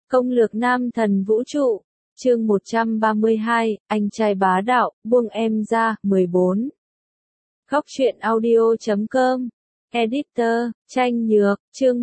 Công lược nam thần vũ trụ, chương 132, anh trai bá đạo, buông em ra, 14. Góc truyện audio.com, editor, Tranh Nhược, chương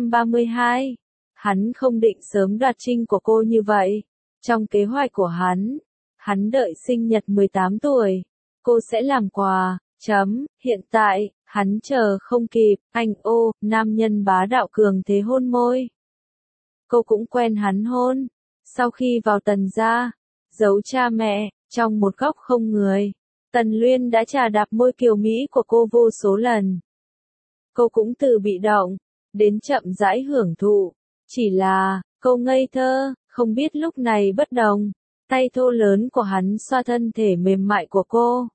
132. Hắn không định sớm đoạt trinh của cô như vậy. Trong kế hoạch của hắn đợi sinh nhật 18 tuổi, cô sẽ làm quà, hiện tại, hắn chờ không kịp, anh ô, nam nhân bá đạo cường thế hôn môi. Cô cũng quen hắn hôn. Sau khi vào Tần gia, giấu cha mẹ, trong một góc không người, Tần Luyên đã chà đạp môi kiều mỹ của cô vô số lần. Cô cũng từ bị động, đến chậm rãi hưởng thụ. Chỉ là, cô ngây thơ, không biết lúc này bất đồng. Tay thô lớn của hắn xoa thân thể mềm mại của cô.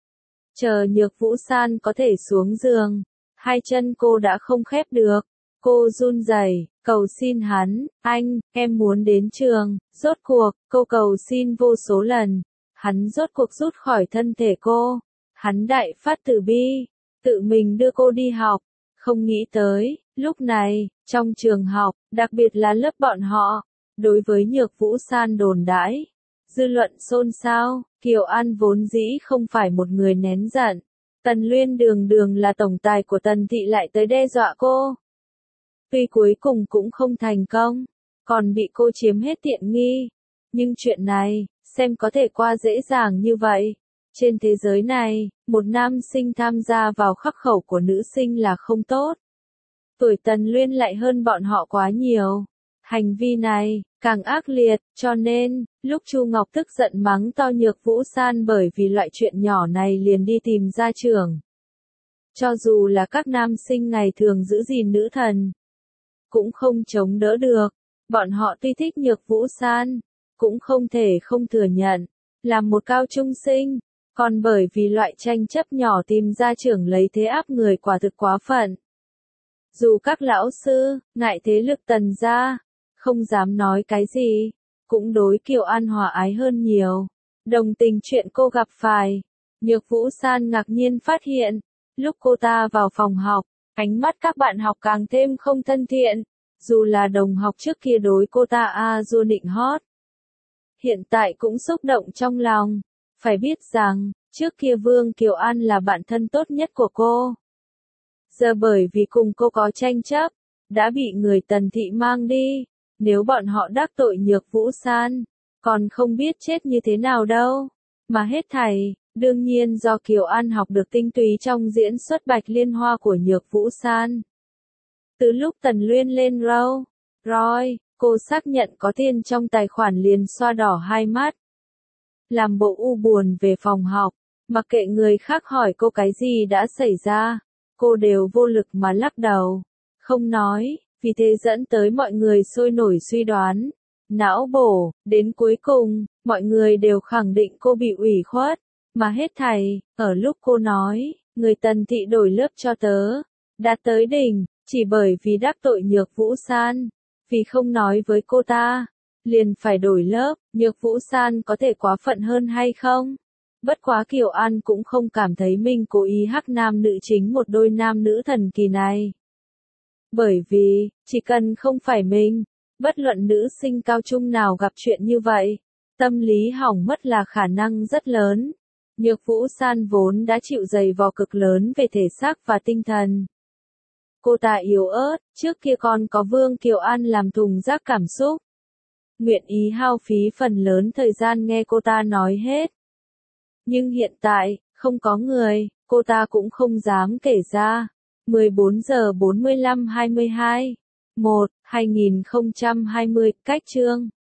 Chờ Nhược Vũ San có thể xuống giường, hai chân cô đã không khép được. Cô run rẩy, cầu xin hắn, anh, em muốn đến trường, rốt cuộc, cô cầu xin vô số lần. Hắn rốt cuộc rút khỏi thân thể cô. Hắn đại phát từ bi, tự mình đưa cô đi học. Không nghĩ tới, lúc này, trong trường học, đặc biệt là lớp bọn họ, đối với Nhược Vũ San đồn đãi, dư luận xôn xao, Kiều An vốn dĩ không phải một người nén giận. Tần Luyên đường đường là tổng tài của Tần thị lại tới đe dọa cô. Tuy cuối cùng cũng không thành công, còn bị cô chiếm hết tiện nghi. Nhưng chuyện này, xem có thể qua dễ dàng như vậy. Trên thế giới này, một nam sinh tham gia vào khắc khẩu của nữ sinh là không tốt. Tuổi Tần Luyên lại hơn bọn họ quá nhiều. Hành vi này, càng ác liệt, cho nên, lúc Chu Ngọc tức giận mắng to Nhược Vũ San bởi vì loại chuyện nhỏ này liền đi tìm gia trưởng. Cho dù là các nam sinh ngày thường giữ gìn nữ thần, cũng không chống đỡ được. Bọn họ tuy thích Nhược Vũ San, cũng không thể không thừa nhận, làm một cao trung sinh, còn bởi vì loại tranh chấp nhỏ tìm gia trưởng lấy thế áp người quả thực quá phận. Dù các lão sư, ngại thế lực Tần gia, không dám nói cái gì, cũng đối Kiều An hòa ái hơn nhiều, đồng tình chuyện cô gặp phải. Nhược Vũ San ngạc nhiên phát hiện, lúc cô ta vào phòng học, ánh mắt các bạn học càng thêm không thân thiện, dù là đồng học trước kia đối cô ta du nịnh hót. Hiện tại cũng xúc động trong lòng, phải biết rằng, trước kia Vương Kiều An là bạn thân tốt nhất của cô. Giờ bởi vì cùng cô có tranh chấp, đã bị người Tần thị mang đi, nếu bọn họ đắc tội Nhược Vũ San, còn không biết chết như thế nào đâu. Mà hết thảy, đương nhiên do Kiều An học được tinh túy trong diễn xuất Bạch Liên Hoa của Nhược Vũ San. Từ lúc Tần Luyên lên Roy, cô xác nhận có tiền trong tài khoản liền xoa đỏ hai mắt. Làm bộ u buồn về phòng học, mặc kệ người khác hỏi cô cái gì đã xảy ra, cô đều vô lực mà lắc đầu, không nói, vì thế dẫn tới mọi người sôi nổi suy đoán, não bổ, đến cuối cùng, mọi người đều khẳng định cô bị ủy khuất, mà hết thảy, ở lúc cô nói, người Tần thị đổi lớp cho tớ, đã tới đỉnh, chỉ bởi vì đắc tội Nhược Vũ San, vì không nói với cô ta, liền phải đổi lớp. Nhược Vũ San có thể quá phận hơn hay không? Bất quá Kiều An cũng không cảm thấy mình cố ý hắc nam nữ chính một đôi nam nữ thần kỳ này. Bởi vì, chỉ cần không phải mình, bất luận nữ sinh cao trung nào gặp chuyện như vậy, tâm lý hỏng mất là khả năng rất lớn. Nhược Vũ San vốn đã chịu dày vò cực lớn về thể xác và tinh thần. Cô ta yếu ớt, trước kia còn có Vương Kiều An làm thùng rác cảm xúc. Nguyện ý hao phí phần lớn thời gian nghe cô ta nói hết. Nhưng hiện tại, không có người, cô ta cũng không dám kể ra. 14 giờ 45-22. 1. 2020, cách chương.